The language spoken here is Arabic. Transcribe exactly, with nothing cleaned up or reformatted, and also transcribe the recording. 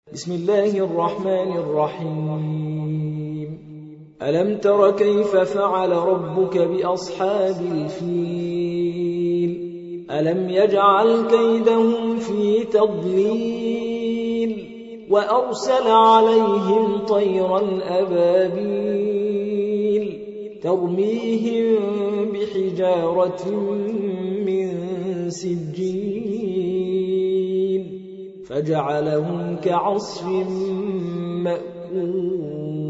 بسم الله الرحمن الرحيم ألم تر كيف فعل ربك بأصحاب الفيل ألم يجعل كيدهم في تضليل وأرسل عليهم طيرا أبابيل ترميهم بحجارة من سجيل فجعلهم كعصف مأكول